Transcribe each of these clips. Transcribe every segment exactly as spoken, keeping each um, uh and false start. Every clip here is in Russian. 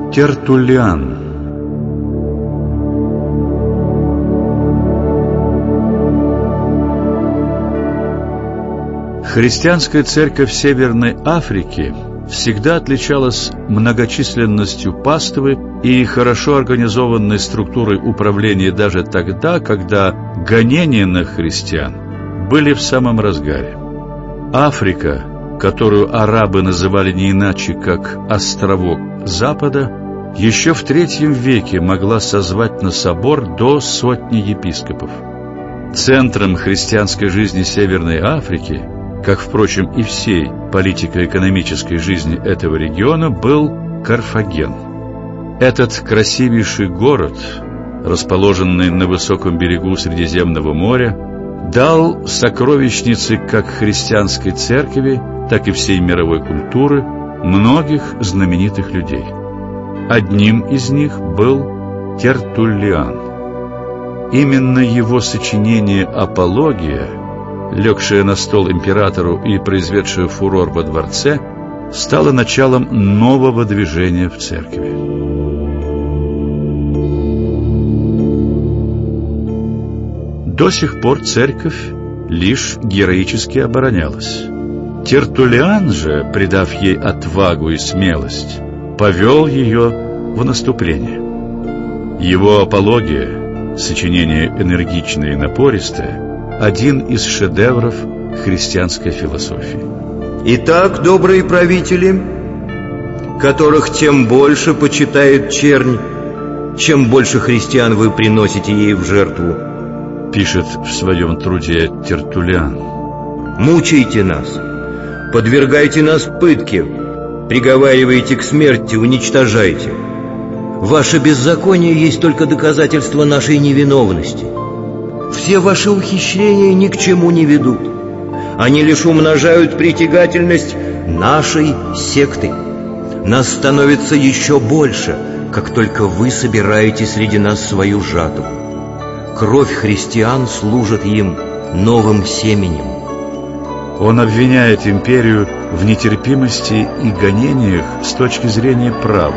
Тертуллиан. Христианская церковь Северной Африки всегда отличалась многочисленностью паствы и хорошо организованной структурой управления даже тогда, когда гонения на христиан были в самом разгаре. Африка, которую арабы называли не иначе, как «островок Запада», еще в третьем веке могла созвать на собор до сотни епископов. Центром христианской жизни Северной Африки, как, впрочем, и всей политико-экономической жизни этого региона, был Карфаген. Этот красивейший город, расположенный на высоком берегу Средиземного моря, дал сокровищницы как христианской церкви, так и всей мировой культуры многих знаменитых людей. Одним из них был Тертуллиан. Именно его сочинение «Апология», легшее на стол императору и произведшее фурор во дворце, стало началом нового движения в церкви. До сих пор церковь лишь героически оборонялась. Тертуллиан же, придав ей отвагу и смелость, повел ее в наступление. Его «Апология», сочинение энергичное и напористое, один из шедевров христианской философии. Итак, добрые правители, которых тем больше почитает чернь, чем больше христиан вы приносите ей в жертву, пишет в своем труде Тертуллиан. Мучайте нас, подвергайте нас пытке, приговаривайте к смерти, уничтожайте. Ваше беззаконие есть только доказательство нашей невиновности. Все ваши ухищрения ни к чему не ведут. Они лишь умножают притягательность нашей секты. Нас становится еще больше, как только вы собираете среди нас свою жатву. Кровь христиан служит им новым семенем. Он обвиняет империю в нетерпимости и гонениях с точки зрения права.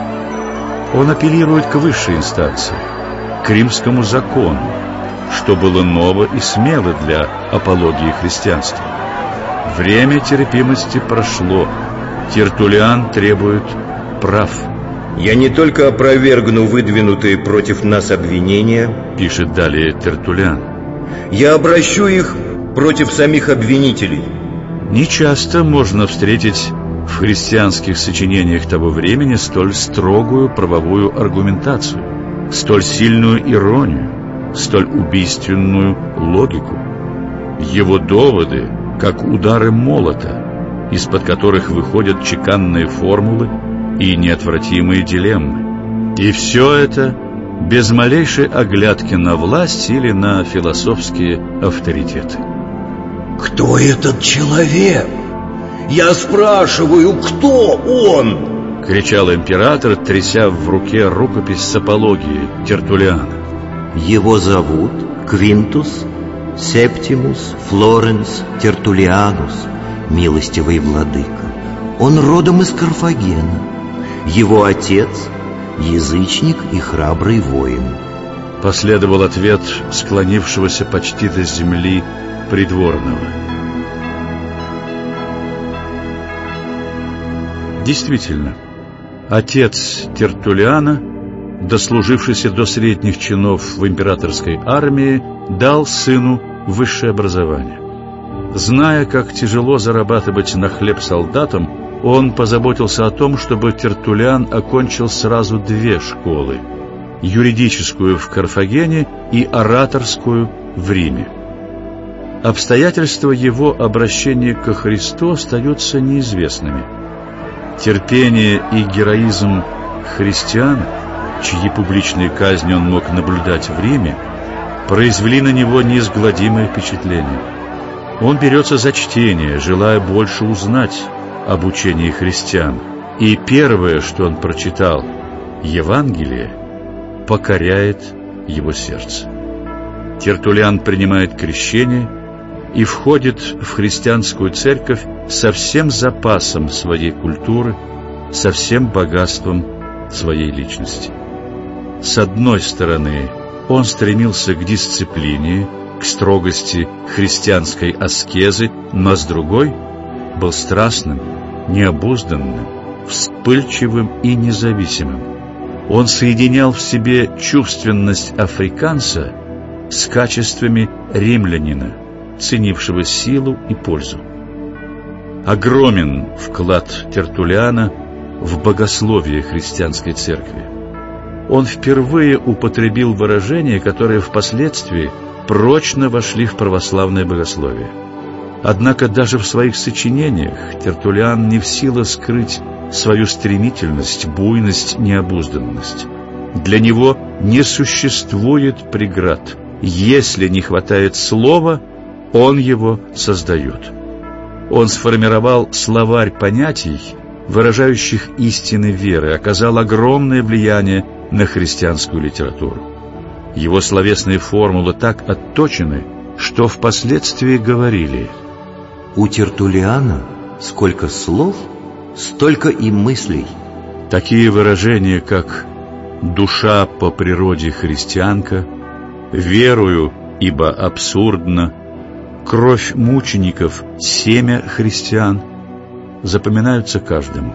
Он апеллирует к высшей инстанции, к римскому закону, что было ново и смело для апологии христианства. Время терпимости прошло. Тертуллиан требует прав. «Я не только опровергну выдвинутые против нас обвинения, — пишет далее Тертуллиан, — я обращу их против самих обвинителей». Нечасто можно встретить в христианских сочинениях того времени столь строгую правовую аргументацию, столь сильную иронию, столь убийственную логику. Его доводы, как удары молота, из-под которых выходят чеканные формулы и неотвратимые дилеммы. И все это без малейшей оглядки на власть или на философские авторитеты. «Кто этот человек? Я спрашиваю, кто он?» — кричал император, тряся в руке рукопись с апологией Тертуллиана. «Его зовут Квинтус Септимус Флоренс Тертуллианус, милостивый владыка. Он родом из Карфагена. Его отец — язычник и храбрый воин». Последовал ответ склонившегося почти до земли придворного. Действительно, отец Тертуллиана, дослужившийся до средних чинов в императорской армии, дал сыну высшее образование. Зная, как тяжело зарабатывать на хлеб солдатам, он позаботился о том, чтобы Тертуллиан окончил сразу две школы – юридическую в Карфагене и ораторскую в Риме. Обстоятельства его обращения ко Христу остаются неизвестными. Терпение и героизм христиан, чьи публичные казни он мог наблюдать в Риме, произвели на него неизгладимое впечатление. Он берется за чтение, желая больше узнать об учении христиан, и первое, что он прочитал, Евангелие, покоряет его сердце. Тертуллиан принимает крещение и входит в христианскую церковь со всем запасом своей культуры, со всем богатством своей личности. С одной стороны, он стремился к дисциплине, к строгости христианской аскезы, но с другой был страстным, необузданным, вспыльчивым и независимым. Он соединял в себе чувственность африканца с качествами римлянина, ценившего силу и пользу. Огромен вклад Тертуллиана в богословие христианской церкви. Он впервые употребил выражения, которые впоследствии прочно вошли в православное богословие. Однако даже в своих сочинениях Тертуллиан не в силах скрыть свою стремительность, буйность, необузданность. Для него не существует преград. Если не хватает слова, он его создает. Он сформировал словарь понятий, выражающих истины веры, оказал огромное влияние на христианскую литературу. Его словесные формулы так отточены, что впоследствии говорили: у Тертуллиана сколько слов, столько и мыслей. Такие выражения, как «душа по природе христианка», «верую, ибо абсурдно», «кровь мучеников, семя христиан» запоминаются каждому.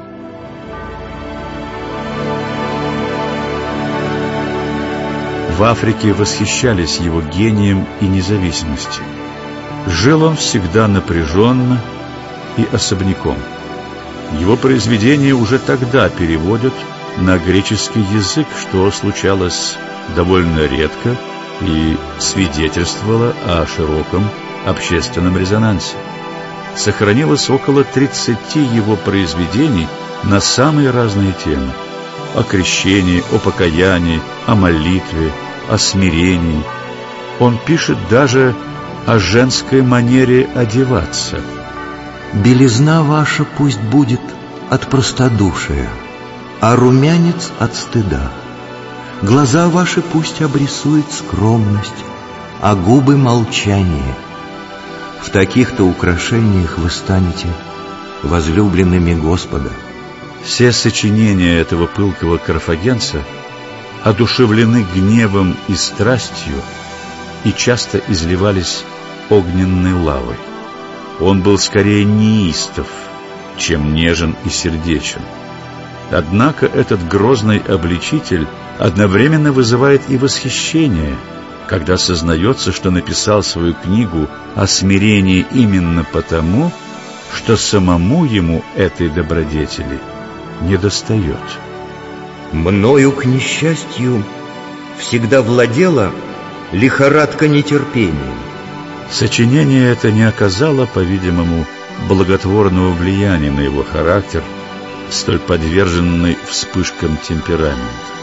В Африке восхищались его гением и независимостью. Жил он всегда напряженно и особняком. Его произведения уже тогда переводят на греческий язык, что случалось довольно редко и свидетельствовало о широком общественном резонансе. Сохранилось около тридцати его произведений на самые разные темы: о крещении, о покаянии, о молитве, о смирении. Он пишет даже о женской манере одеваться. «Белизна ваша пусть будет от простодушия, а румянец от стыда. Глаза ваши пусть обрисует скромность, а губы молчание. В таких-то украшениях вы станете возлюбленными Господа». Все сочинения этого пылкого карфагенца одушевлены гневом и страстью и часто изливались огненной лавой. Он был скорее неистов, чем нежен и сердечен. Однако этот грозный обличитель одновременно вызывает и восхищение, когда сознается, что написал свою книгу о смирении именно потому, что самому ему этой добродетели недостает. «Мною, к несчастью, всегда владела лихорадка нетерпения». Сочинение это не оказало, по-видимому, благотворного влияния на его характер, столь подверженный вспышкам темперамента.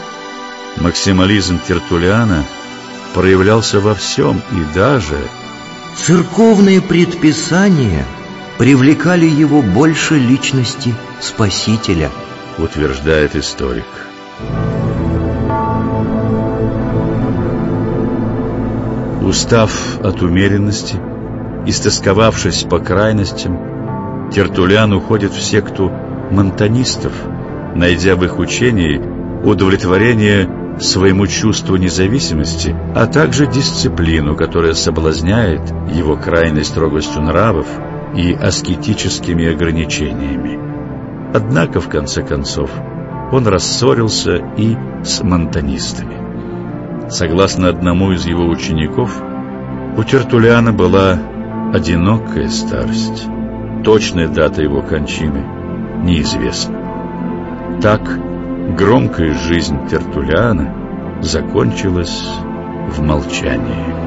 Максимализм Тертуллиана проявлялся во всем, и даже церковные предписания привлекали его больше личности Спасителя, утверждает историк. Устав от умеренности, истосковавшись по крайностям, Тертуллиан уходит в секту монтанистов, найдя в их учении удовлетворение своему чувству независимости, а также дисциплину, которая соблазняет его крайней строгостью нравов и аскетическими ограничениями. Однако, в конце концов, он рассорился и с монтанистами. Согласно одному из его учеников, у Тертуллиана была одинокая старость. Точная дата его кончины неизвестна. Так громкая жизнь Тертуллиана закончилась в молчании.